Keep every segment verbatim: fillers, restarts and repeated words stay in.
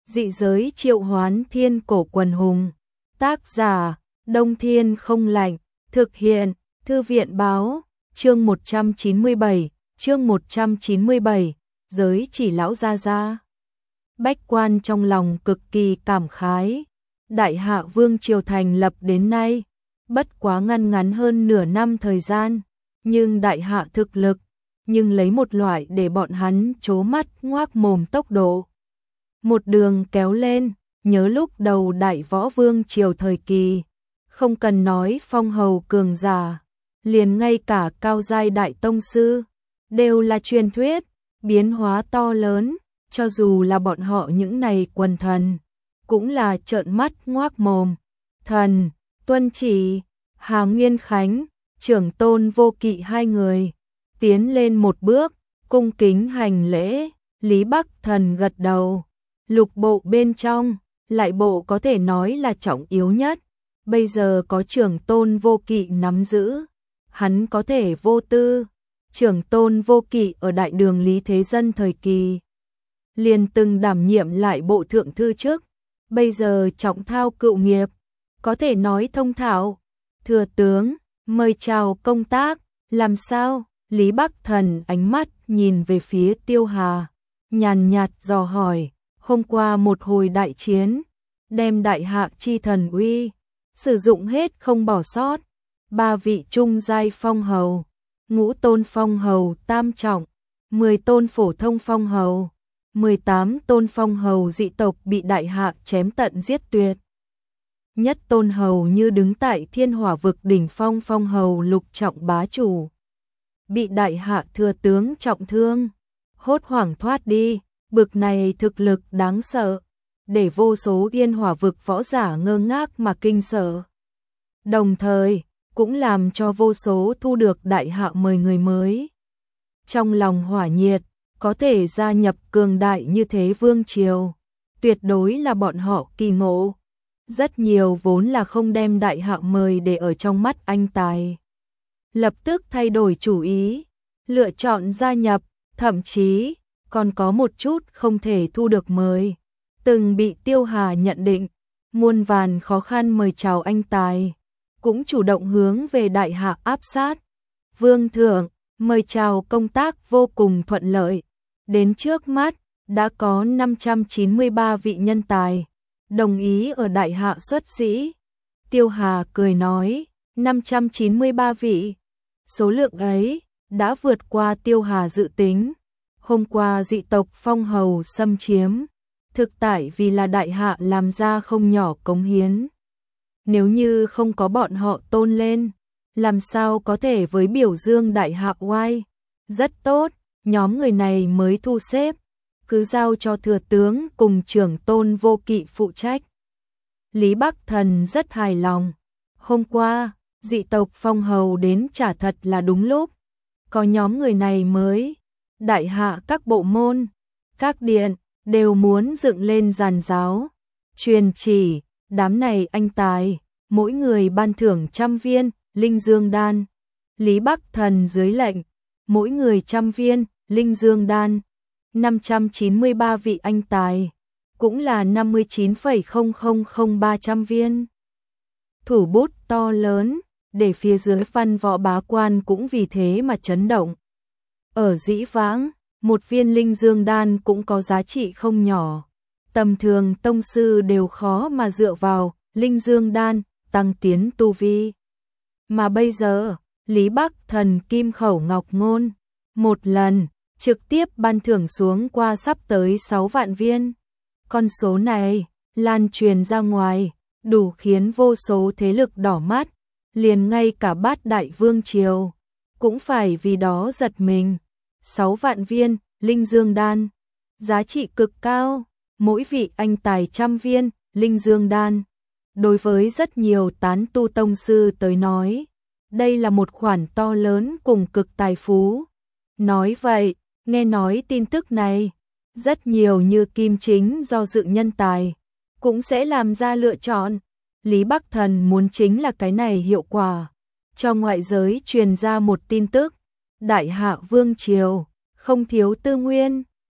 Dị giới triệu hoán thiên cổ quần hùng. Tác giả, Đông Thiên không lạnh. Thực hiện, Thư viện báo. Chương một trăm chín mươi bảy, chương một trăm chín mươi bảy, giới chỉ lão gia gia. Bách quan trong lòng cực kỳ cảm khái. Đại Hạ Vương triều thành lập đến nay, bất quá ngăn ngắn hơn nửa năm thời gian, nhưng Đại Hạ thực lực, nhưng lấy một loại để bọn hắn trố mắt ngoác mồm tốc độ. Một đường kéo lên, nhớ lúc đầu Đại Võ Vương triều thời kỳ, không cần nói phong hầu cường giả, liền ngay cả cao giai đại tông sư, đều là truyền thuyết, biến hóa to lớn, cho dù là bọn họ những này quần thần, cũng là trợn mắt ngoác mồm. Thần, Tuân Chỉ, Hà Nguyên Khánh, Trưởng Tôn Vô Kỵ hai người, tiến lên một bước, cung kính hành lễ. Lý Bắc Thần gật đầu. Lục bộ bên trong, lại bộ có thể nói là trọng yếu nhất, bây giờ có Trưởng Tôn Vô Kỵ nắm giữ, hắn có thể vô tư. Trưởng Tôn Vô Kỵ ở đại đường Lý Thế Dân thời kỳ, liền từng đảm nhiệm lại bộ thượng thư chức, bây giờ trọng thao cựu nghiệp, có thể nói thông thạo. Thừa tướng, mời chào công tác. Làm sao? Lý Bắc Thần ánh mắt nhìn về phía Tiêu Hà, nhàn nhạt dò hỏi. Hôm qua một hồi đại chiến, đem Đại Hạ chi thần uy sử dụng hết không bỏ sót, ba vị trung giai phong hầu, ngũ tôn phong hầu tam trọng, mười tôn phổ thông phong hầu, mười tám tôn phong hầu dị tộc bị Đại Hạ chém tận giết tuyệt. Nhất tôn hầu như đứng tại thiên hỏa vực đỉnh phong phong hầu lục trọng bá chủ, bị Đại Hạ thừa tướng trọng thương, hốt hoảng thoát đi. Bực này thực lực đáng sợ, để vô số yên hỏa vực võ giả ngơ ngác mà kinh sợ. Đồng thời, cũng làm cho vô số thu được Đại Hạ mời người mới. Trong lòng hỏa nhiệt, có thể gia nhập cường đại như thế vương triều, tuyệt đối là bọn họ kỳ ngộ. Rất nhiều vốn là không đem Đại Hạ mời để ở trong mắt anh tài, lập tức thay đổi chủ ý, lựa chọn gia nhập, thậm chí còn có một chút không thể thu được mời, từng bị Tiêu Hà nhận định, muôn vàn khó khăn mời chào anh tài, cũng chủ động hướng về Đại Hạ áp sát. Vương thượng, mời chào công tác vô cùng thuận lợi, đến trước mắt, đã có năm trăm chín mươi ba vị nhân tài, đồng ý ở Đại Hạ xuất sĩ. Tiêu Hà cười nói, năm trăm chín mươi ba vị, số lượng ấy, đã vượt qua Tiêu Hà dự tính. Hôm qua dị tộc phong hầu xâm chiếm, thực tại vì là Đại Hạ làm ra không nhỏ cống hiến. Nếu như không có bọn họ tôn lên, làm sao có thể với biểu dương Đại Hạ oai. Rất tốt, nhóm người này mới thu xếp, cứ giao cho thừa tướng cùng Trưởng Tôn Vô Kỵ phụ trách. Lý Bắc Thần rất hài lòng. Hôm qua, dị tộc phong hầu đến trả thật là đúng lúc. Có nhóm người này mới, Đại Hạ các bộ môn, các điện, đều muốn dựng lên giàn giáo. Truyền chỉ, đám này anh tài, mỗi người ban thưởng trăm viên, linh dương đan. Lý Bắc Thần dưới lệnh, mỗi người trăm viên, linh dương đan. năm trăm chín mươi ba vị anh tài, cũng là năm mươi chín phẩy không không không ba trăm viên. Thủ bút to lớn, để phía dưới văn võ bá quan cũng vì thế mà chấn động. Ở dĩ vãng, một viên linh dương đan cũng có giá trị không nhỏ. Tầm thường tông sư đều khó mà dựa vào linh dương đan tăng tiến tu vi. Mà bây giờ, Lý Bắc Thần kim khẩu ngọc ngôn, một lần, trực tiếp ban thưởng xuống qua sắp tới sáu vạn viên. Con số này, lan truyền ra ngoài, đủ khiến vô số thế lực đỏ mắt, liền ngay cả bát đại vương triều, cũng phải vì đó giật mình. Sáu vạn viên, linh dương đan, giá trị cực cao, mỗi vị anh tài trăm viên, linh dương đan. Đối với rất nhiều tán tu tông sư tới nói, đây là một khoản to lớn cùng cực tài phú. Nói vậy, nghe nói tin tức này, rất nhiều như Kim Chính do dự nhân tài, cũng sẽ làm ra lựa chọn. Lý Bắc Thần muốn chính là cái này hiệu quả, cho ngoại giới truyền ra một tin tức. Đại Hạ Vương triều không thiếu tư nguyên,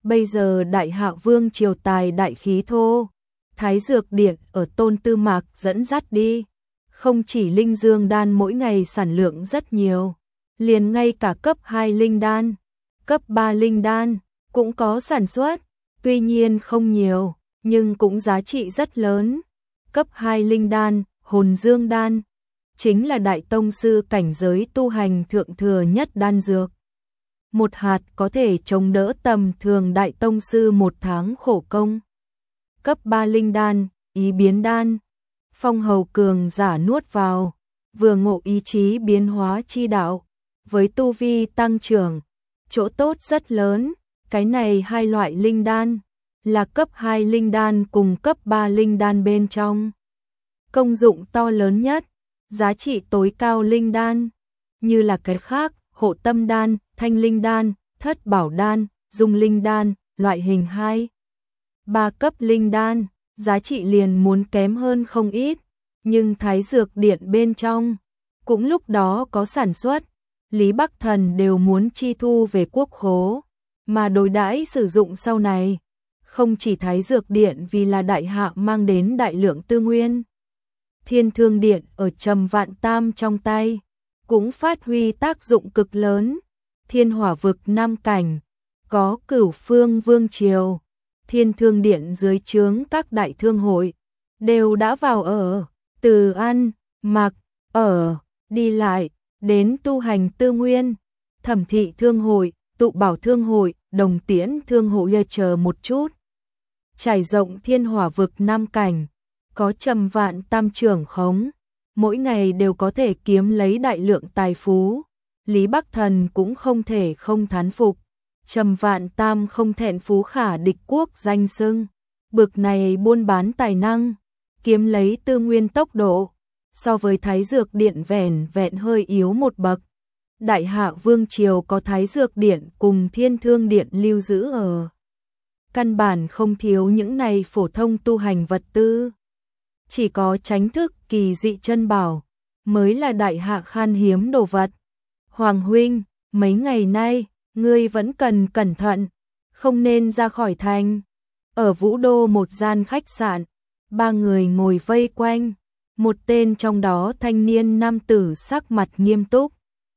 Bây giờ Đại Hạ Vương triều tài đại khí thô, Thái Dược Điện ở Tôn Tư Mạc dẫn dắt đi, không chỉ linh dương đan mỗi ngày sản lượng rất nhiều, liền ngay cả cấp hai linh đan, cấp ba linh đan cũng có sản xuất, tuy nhiên không nhiều, nhưng cũng giá trị rất lớn. Cấp hai linh đan, Hồn Dương đan, chính là đại tông sư cảnh giới tu hành thượng thừa nhất đan dược. Một hạt có thể chống đỡ tầm thường đại tông sư một tháng khổ công. Cấp ba linh đan, Ý Biến đan, Phong Hầu cường giả nuốt vào, vừa ngộ ý chí biến hóa chi đạo, với tu vi tăng trưởng, chỗ tốt rất lớn. Cái này hai loại linh đan là cấp hai linh đan cùng cấp ba linh đan bên trong. Công dụng to lớn nhất, giá trị tối cao linh đan, như là cái khác, Hộ Tâm đan, Thanh Linh đan, Thất Bảo đan, Dung Linh đan, loại hình hai, ba cấp linh đan, giá trị liền muốn kém hơn không ít, nhưng Thái Dược Điện bên trong cũng lúc đó có sản xuất, Lý Bắc Thần đều muốn chi thu về quốc khố, mà đối đãi sử dụng sau này, không chỉ Thái Dược Điện vì là Đại Hạ mang đến đại lượng tư nguyên. Thiên Thương Điện ở Trầm Vạn Tam trong tay, cũng phát huy tác dụng cực lớn. Thiên Hỏa vực năm cảnh, có Cửu Phương Vương triều, Thiên Thương Điện dưới trướng các đại thương hội, đều đã vào ở, từ ăn, mặc, ở, đi lại, đến tu hành tư nguyên, Thẩm Thị thương hội, Tụ Bảo thương hội, Đồng Tiễn thương hội chờ một chút. Trải rộng Thiên Hỏa vực năm cảnh, có Trầm Vạn Tam trưởng khống, mỗi ngày đều có thể kiếm lấy đại lượng tài phú. Lý Bắc Thần cũng không thể không thán phục, Trầm Vạn Tam không thẹn phú khả địch quốc danh xưng, bực này buôn bán tài năng, kiếm lấy tư nguyên tốc độ, so với Thái Dược Điện vẻn vẹn hơi yếu một bậc. Đại Hạ Vương triều có Thái Dược Điện cùng Thiên Thương Điện lưu giữ ở, căn bản không thiếu những này phổ thông tu hành vật tư. Chỉ có tránh thức kỳ dị chân bảo mới là Đại Hạ khan hiếm đồ vật. Hoàng huynh, mấy ngày nay, ngươi vẫn cần cẩn thận, không nên ra khỏi thành. Ở Vũ Đô một gian khách sạn, ba người ngồi vây quanh, một tên trong đó thanh niên nam tử sắc mặt nghiêm túc,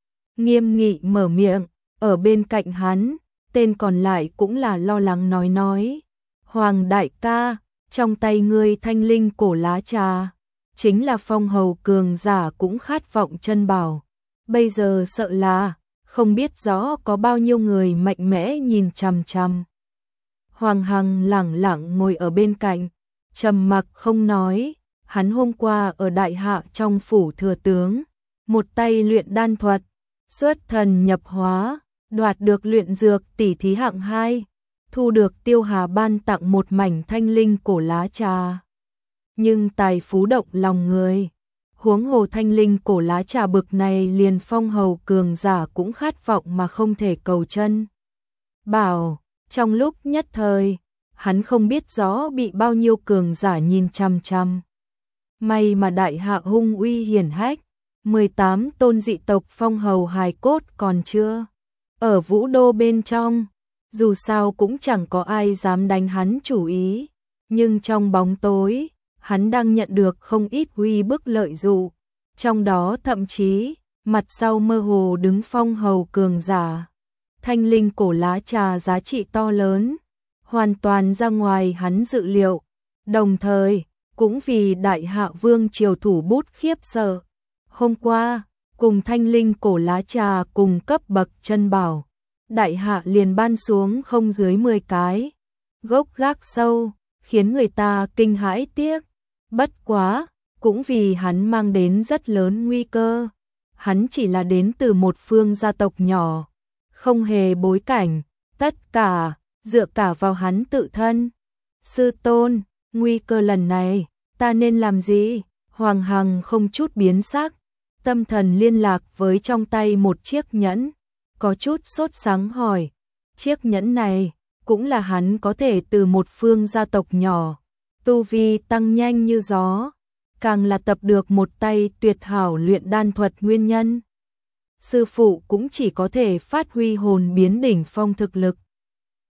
nghiêm nghị mở miệng, ở bên cạnh hắn, tên còn lại cũng là lo lắng nói nói. Hoàng đại ca, trong tay ngươi thanh linh cổ lá trà, chính là Phong Hầu cường giả cũng khát vọng chân bảo. Bây giờ sợ là, không biết rõ có bao nhiêu người mạnh mẽ nhìn chằm chằm. Hoàng Hằng lẳng lặng ngồi ở bên cạnh, trầm mặc không nói, hắn hôm qua ở Đại Hạ trong phủ thừa tướng, một tay luyện đan thuật, xuất thần nhập hóa, đoạt được luyện dược tỷ thí hạng hai, thu được Tiêu Hà ban tặng một mảnh thanh linh cổ lá trà. Nhưng tài phú động lòng người, huống hồ thanh linh cổ lá trà bực này liền Phong Hầu cường giả cũng khát vọng mà không thể cầu chân. Bảo, trong lúc nhất thời, hắn không biết rõ bị bao nhiêu cường giả nhìn chằm chằm. May mà Đại Hạ hung uy hiển hách, mười tám tôn dị tộc Phong Hầu hài cốt còn chưa ở Vũ Đô bên trong, dù sao cũng chẳng có ai dám đánh hắn chủ ý, nhưng trong bóng tối, hắn đang nhận được không ít uy bức lợi dụ, trong đó thậm chí, mặt sau mơ hồ đứng Phong Hầu cường giả. Thanh linh cổ lá trà giá trị to lớn, hoàn toàn ra ngoài hắn dự liệu, đồng thời, cũng vì Đại Hạ Vương triều thủ bút khiếp sợ. Hôm qua, cùng thanh linh cổ lá trà cùng cấp bậc chân bảo, Đại Hạ liền ban xuống không dưới mười cái, gốc gác sâu, khiến người ta kinh hãi tiếc. Bất quá, cũng vì hắn mang đến rất lớn nguy cơ. Hắn chỉ là đến từ một phương gia tộc nhỏ, không hề bối cảnh, tất cả dựa cả vào hắn tự thân. Sư tôn, nguy cơ lần này, ta nên làm gì? Hoàng Hằng không chút biến sắc, tâm thần liên lạc với trong tay một chiếc nhẫn, có chút sốt sắng hỏi. Chiếc nhẫn này, cũng là hắn có thể từ một phương gia tộc nhỏ, tu vi tăng nhanh như gió, càng là tập được một tay tuyệt hảo luyện đan thuật nguyên nhân. Sư phụ cũng chỉ có thể phát huy hồn biến đỉnh phong thực lực.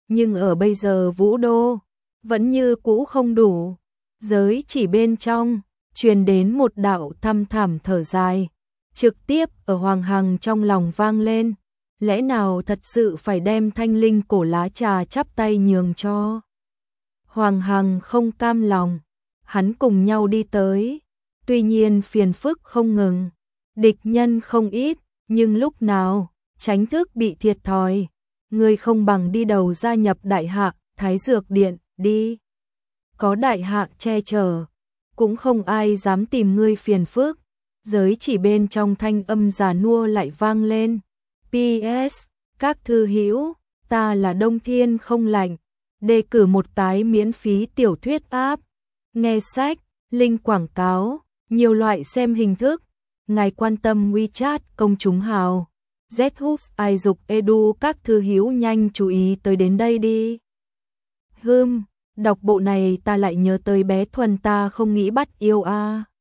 nhưng ở bây giờ Vũ Đô vẫn như cũ không đủ. Giới chỉ bên trong truyền đến một đạo thăm thẳm thở dài, trực tiếp ở Hoàng Hằng trong lòng vang lên. Lẽ nào thật sự phải đem thanh linh cổ lá trà chắp tay nhường cho? Hoàng Hằng không cam lòng, hắn cùng nhau đi tới. Tuy nhiên phiền phức không ngừng, địch nhân không ít, nhưng lúc nào tránh thức bị thiệt thòi. Ngươi không bằng đi đầu gia nhập Đại Hạ Thái Dược Điện đi. Có Đại Hạ che chở, cũng không ai dám tìm ngươi phiền phức. Giới chỉ bên trong thanh âm già nua lại vang lên. pê ét. Các thư hữu, ta là Đông Thiên Không Lạnh, đề cử một tái miễn phí tiểu thuyết app. Nghe sách, link quảng cáo, nhiều loại xem hình thức. Ngài quan tâm WeChat công chúng hào. Zhus ai dục edu các thư hữu nhanh chú ý tới đến đây đi. Hừm, đọc bộ này ta lại nhớ tới bé Thuần ta không nghĩ bắt yêu a. À.